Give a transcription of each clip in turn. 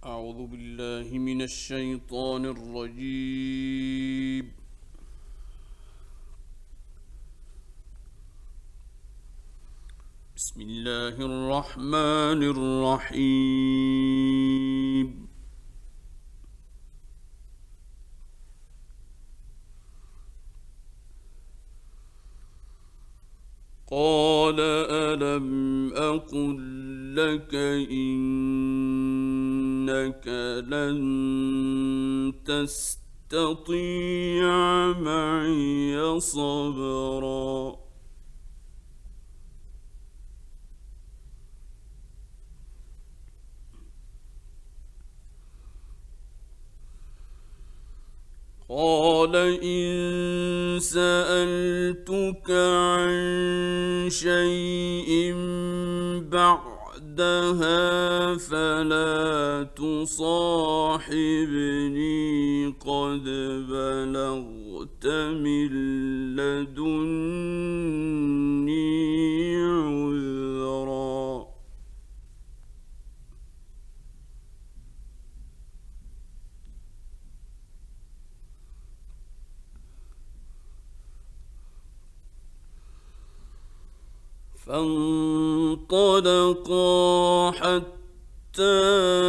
أعوذ بالله من الشيطان الرجيم. بسم الله الرحمن الرحيم. قال ألم أقل لك إنك لن تستطيع معي صبرا قال إن سألتك عن شيء بعدها فلا تصاحبني قد بلغت من لدني عذرا فانطلقا حتى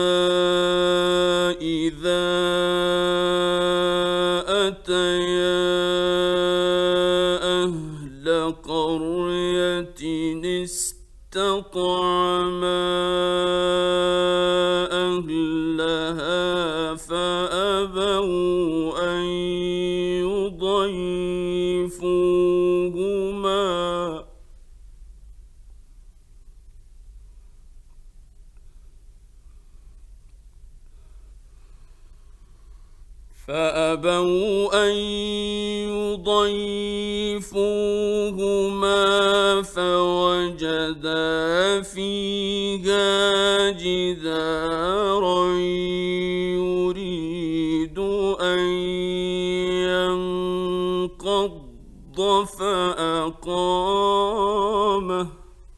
إذا أتيا أهل قرية استطعما أهلها فأبوا أن يضيفوهما فوجدا فيها جدارا يريد أن ينقض فأقامه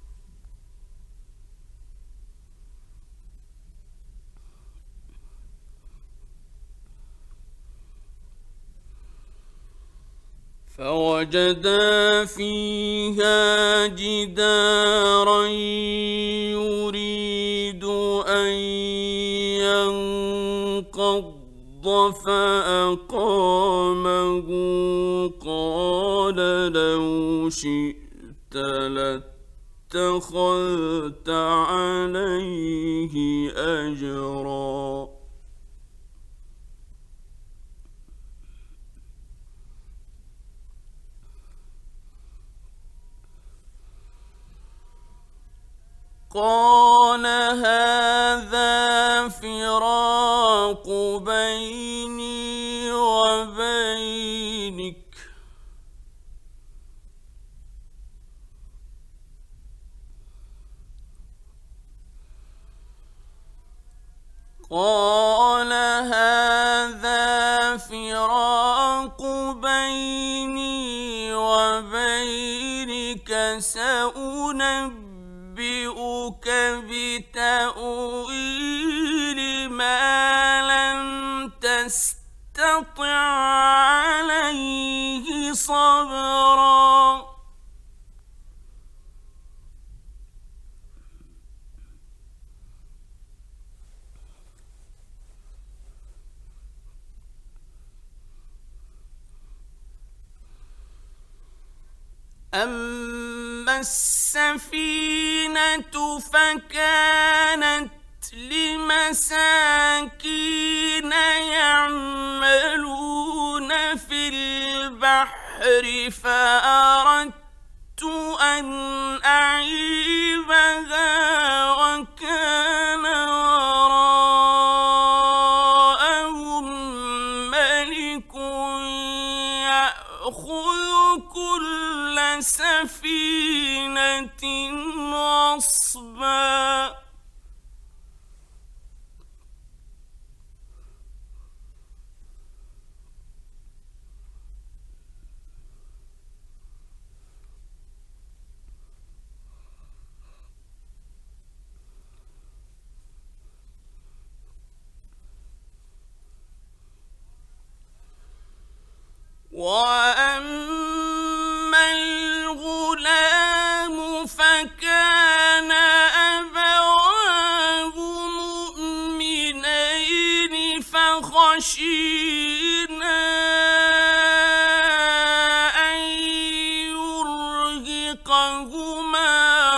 فوجدا فيها جدارا يريد أن ينقض فأقامه قال لو شئت لاتخذت عليه أجرا قال هذا فراق بيني وبينك قال هذا فراق بيني وبينك سأنبئك بتأويل ما لم تستطع عليه صبرا أما السفينة فكانت لمساكين يعملون في البحر فأردت أن أعيبها وكان وراءهم ملك يأخذ كل سفينة غصبا وأما الغلام فكان أبواه مؤمنين فخشينا أن يرهقهما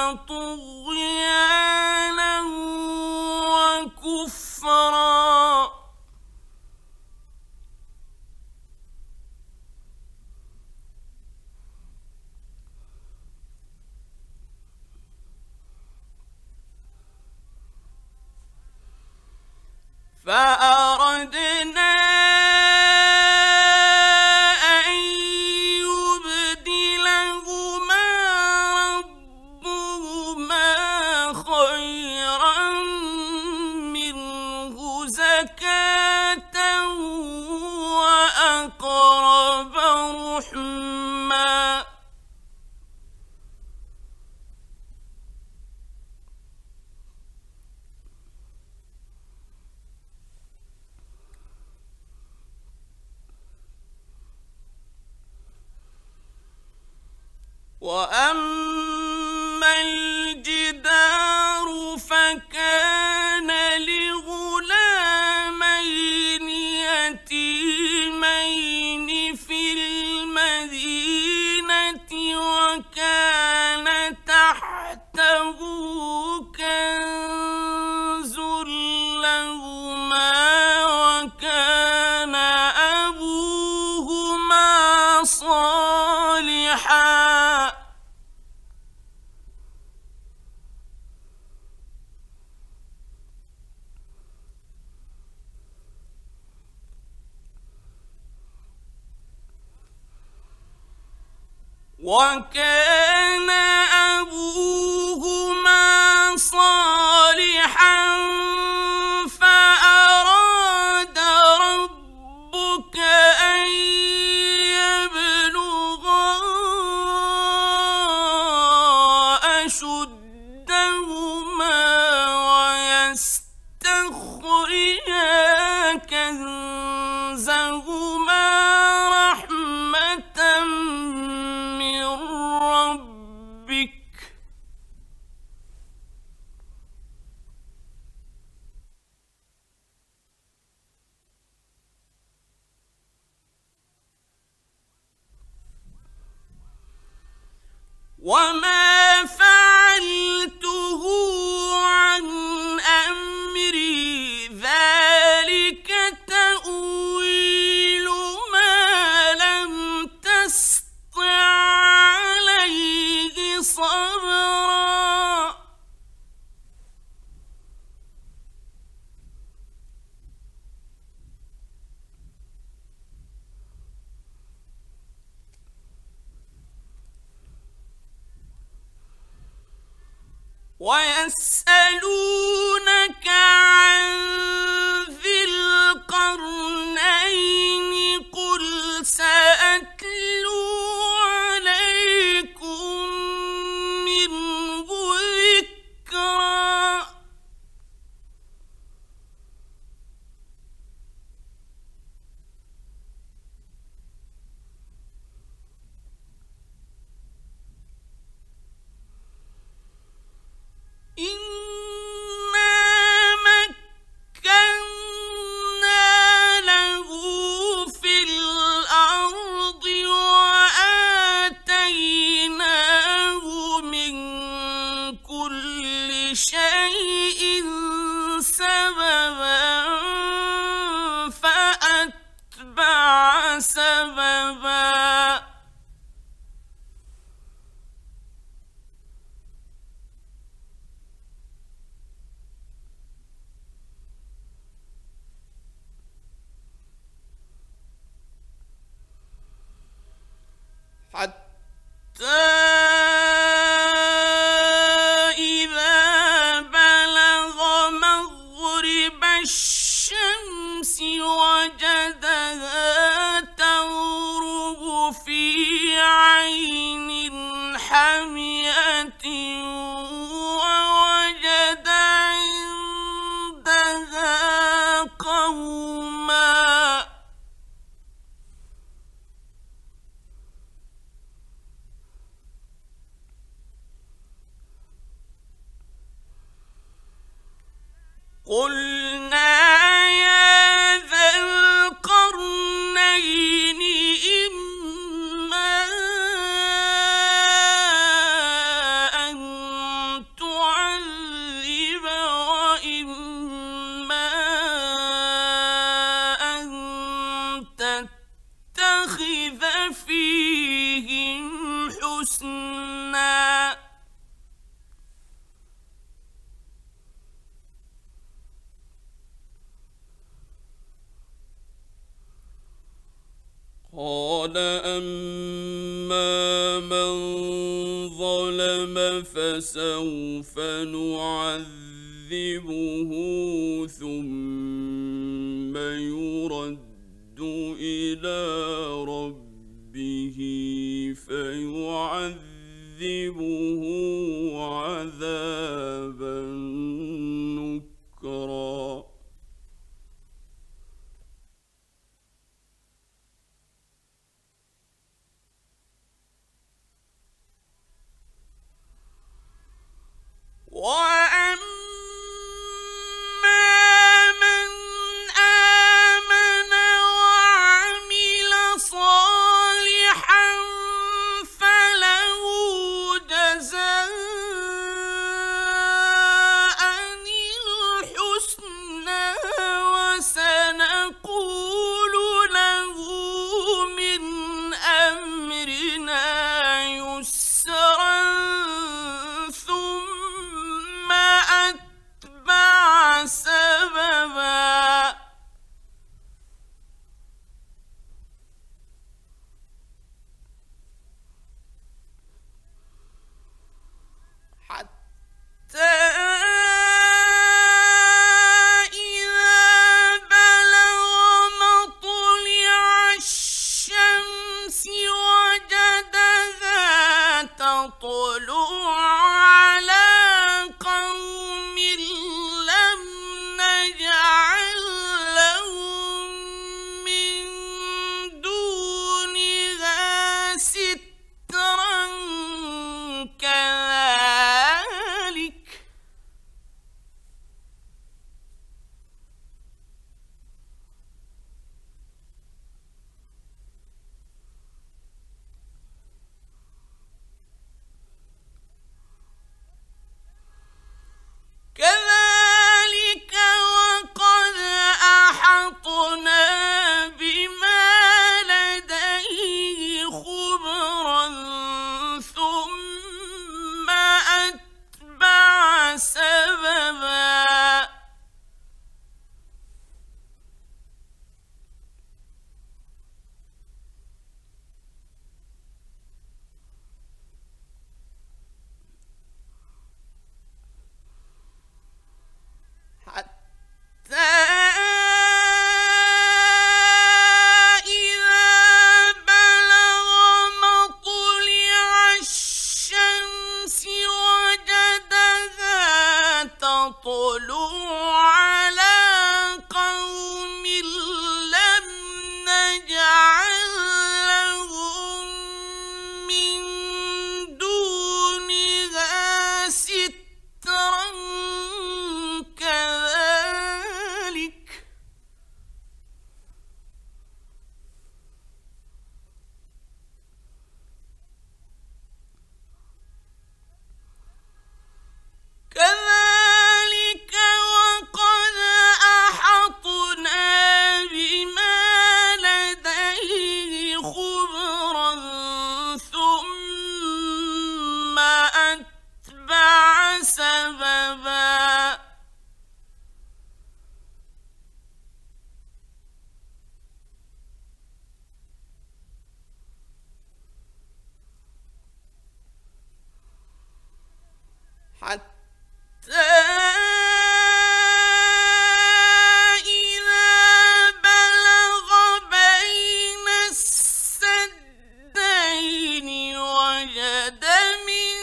طغيانا وكفرا. فأردنا أن يبدلهما ربهما خيرا منه زكاة وأقرب رحما. وأما الجدار فكان لغلامين يتيمين في المدينة وكان تحته كنز لهما وكان أبوهما صالحا فأراد ربك أن يبلغا أشدهما ويستخرجا كنزهما رحمة من ربك وما فعلته عن أمري ذلك تأويل ما لم تسطع عليه صبرا. ويسألونك عن ذي القرنين قل سأتلو عليكم منه ذكرا. إنا مكنا له في الأرض وآتيناه من كل شيء سببا فأتبع سببا. حتى إذا بلغ مغرب الشمس وجدها تغرب في عين حمية ووجد عندها قوما قلنا يا ذا القرنين إما أن تعذب وإما أن تتخذ فيهم حسنا قال أما من ظلم فسوف نعذبه ثم يرد إلى ربه فيعذبه عذابا نكرا وأما من آمن وعمل صالحا فله جزاء الحسنى وسنقول له من أمرنا يسرا ثم أتبع سببا حتى إذا بلغ مطلع الشمس وجدها تطلع على قوم لم نجعل لهم من دونها سترا كذلك وقد أحطنا بما لديه خبرا ثم أتبع سببا حتى إذا بلغ مطلع الشمس وجدها تطلع على قوم لم نجعل لهم من دونها سترا كذلك وقد أحطنا بما لديه خبرا ثم أتبع سببا حتى إذا بلغ بين السدين وجد من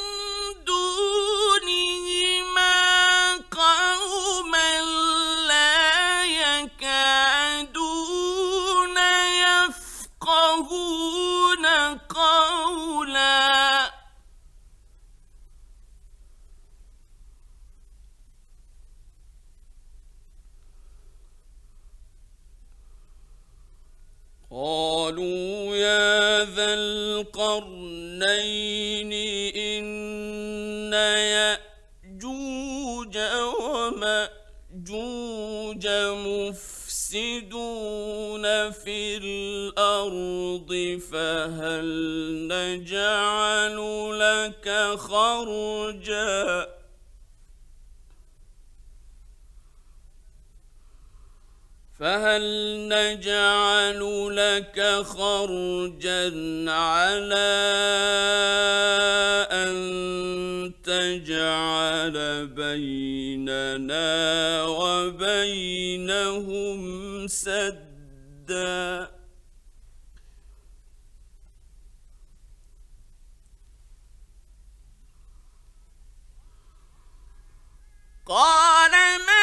دونهما قوما لا يكادون يفقهون قولا قالوا يا ذا القرنين إن يأجوج ومأجوج مفسدون في الأرض فهل نجعل لك خرجا على أن تجعل بيننا وبينهم سدا قال ما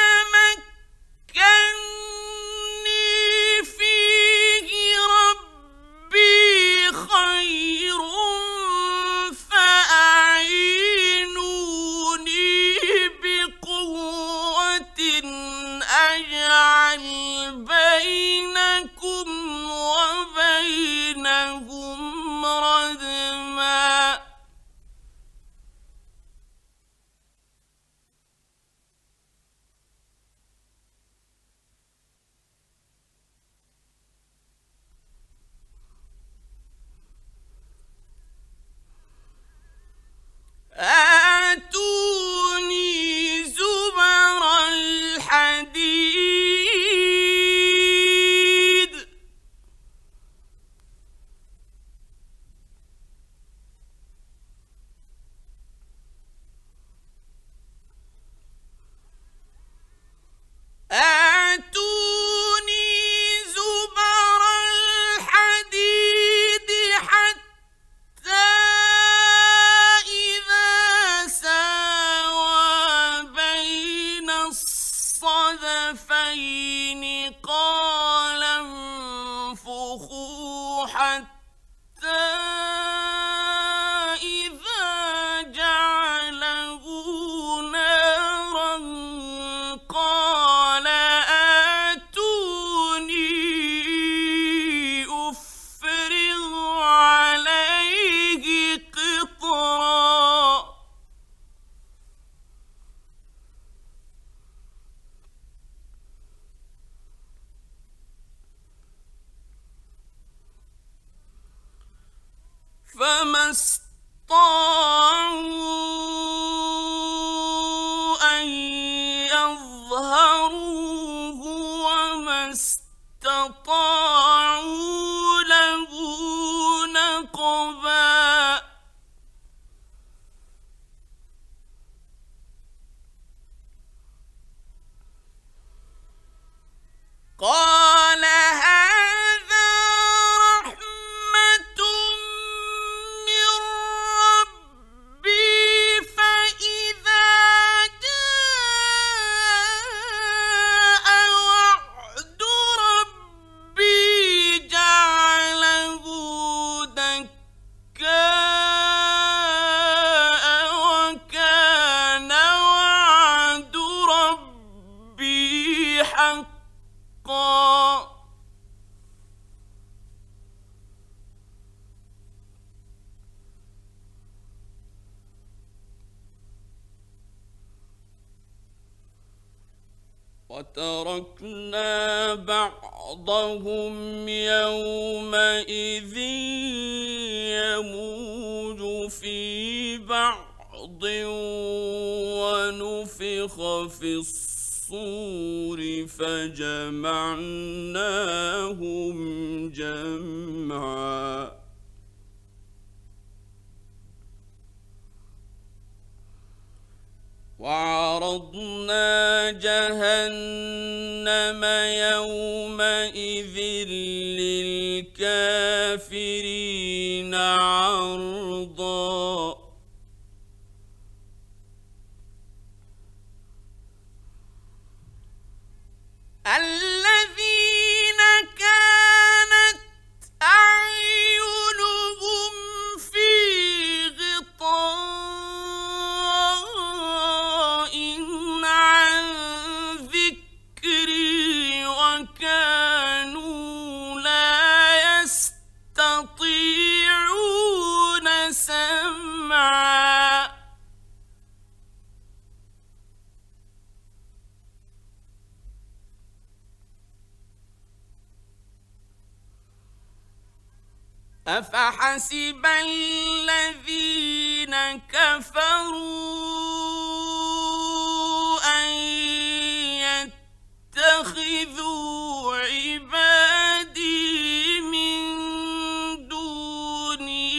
فما استطاعوا أن يظهروه وما استطاعوا له نقبا قال وتركنا بعضهم يومئذ يموج في بعض ونفخ في الصور فجمعناهم جمعا وعرضنا جهنم يومئذ للكافرين عرضا الذين كانت أعينهم في غطاء عن ذكري وكانوا لا أفحسب الذين كفروا أن يتخذوا عبادي من دوني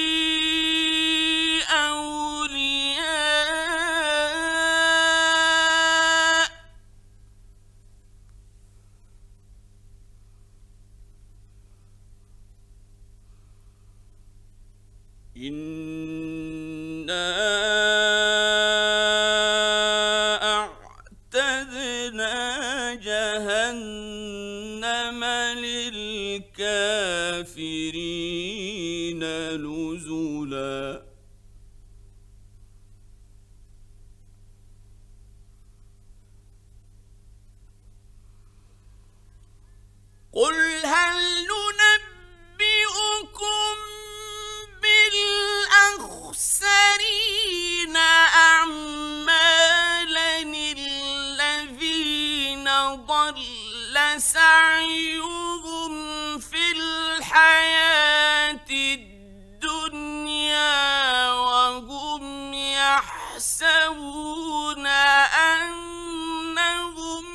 أولياء إنا أعتدنا جهنم للكافرين نزلا قل هل ننبئكم بالأخسرين أعمالا الذين ضل سعيهم في الحياة الدنيا وهم يحسبون أنهم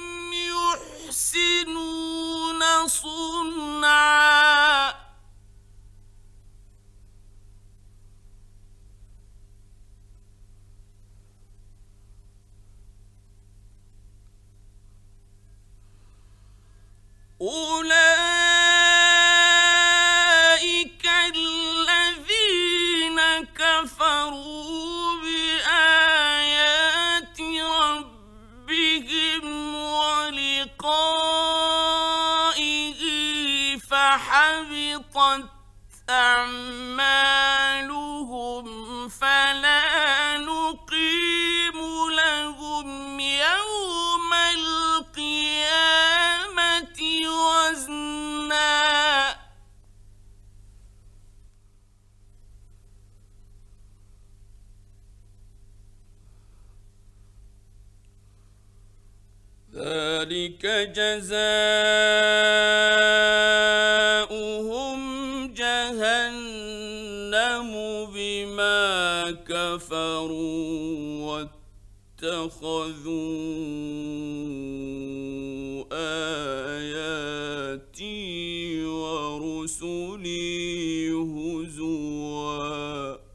يحسنون صنعا أولئك الذين كفروا بآيات ربهم ولقائه فحبطت أعمالهم فلا نقيم لهم يوم القيامة وزنا ذلك جزاؤهم جهنم بما كفروا واتخذوا آياتي ورسلي هزوا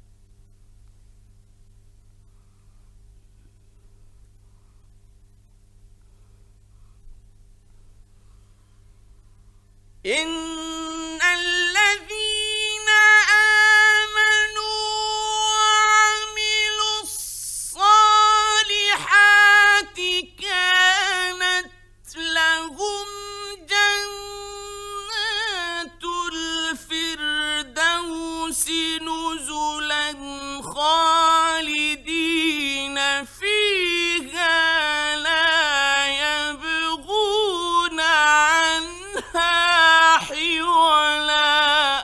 إن الذين آمنوا وعملوا الصالحات كانت لهم جنات الفردوس نزلا خالدين فيها لا يبغون عنها حولا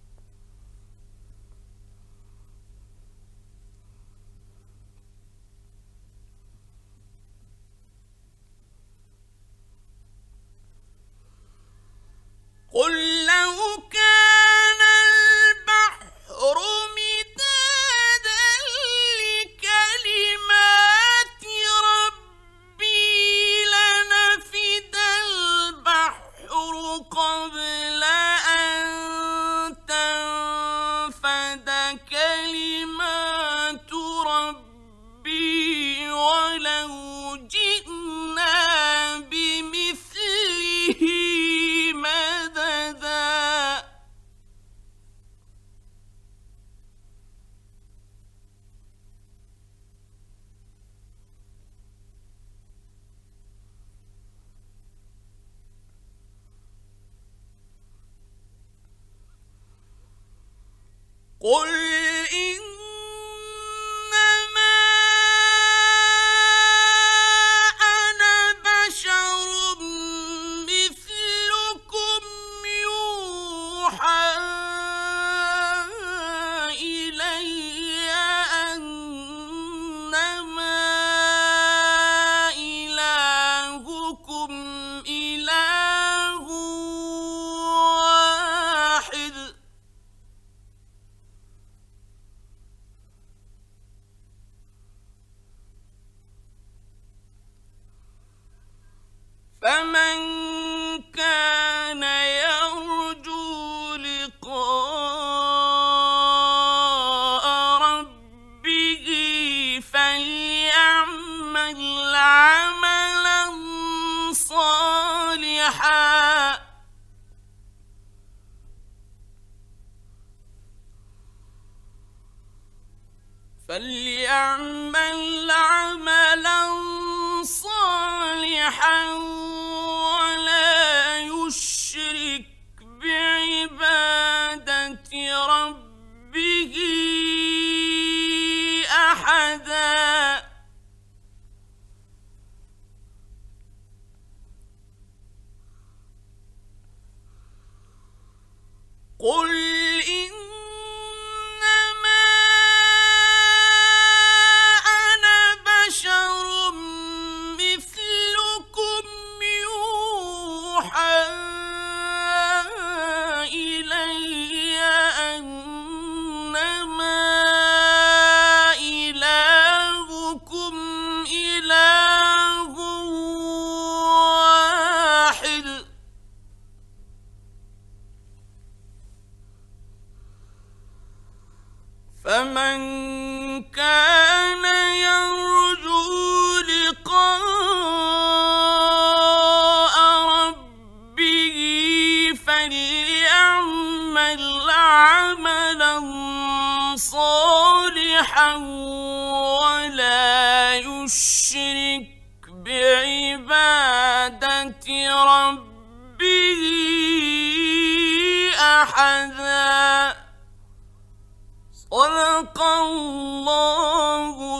قل لو كان البحر مدادا لكلمات ربي لنفد البحر قبل أن تنفد كلمات ربي ولو جئنا بمثله مددا قل إنما أنا بشر مثلكم يوحى إلي أنما إلهكم إله واحد فمن كان يرجو لقاء ربه فليعمل عملا صالحا ولا يشرك بعبادة ربه أحدا قل فمن كان يرجو لقاء ربه فليعمل عملا صالحا ولا يشرك بعبادة ربه أحدا صدق الله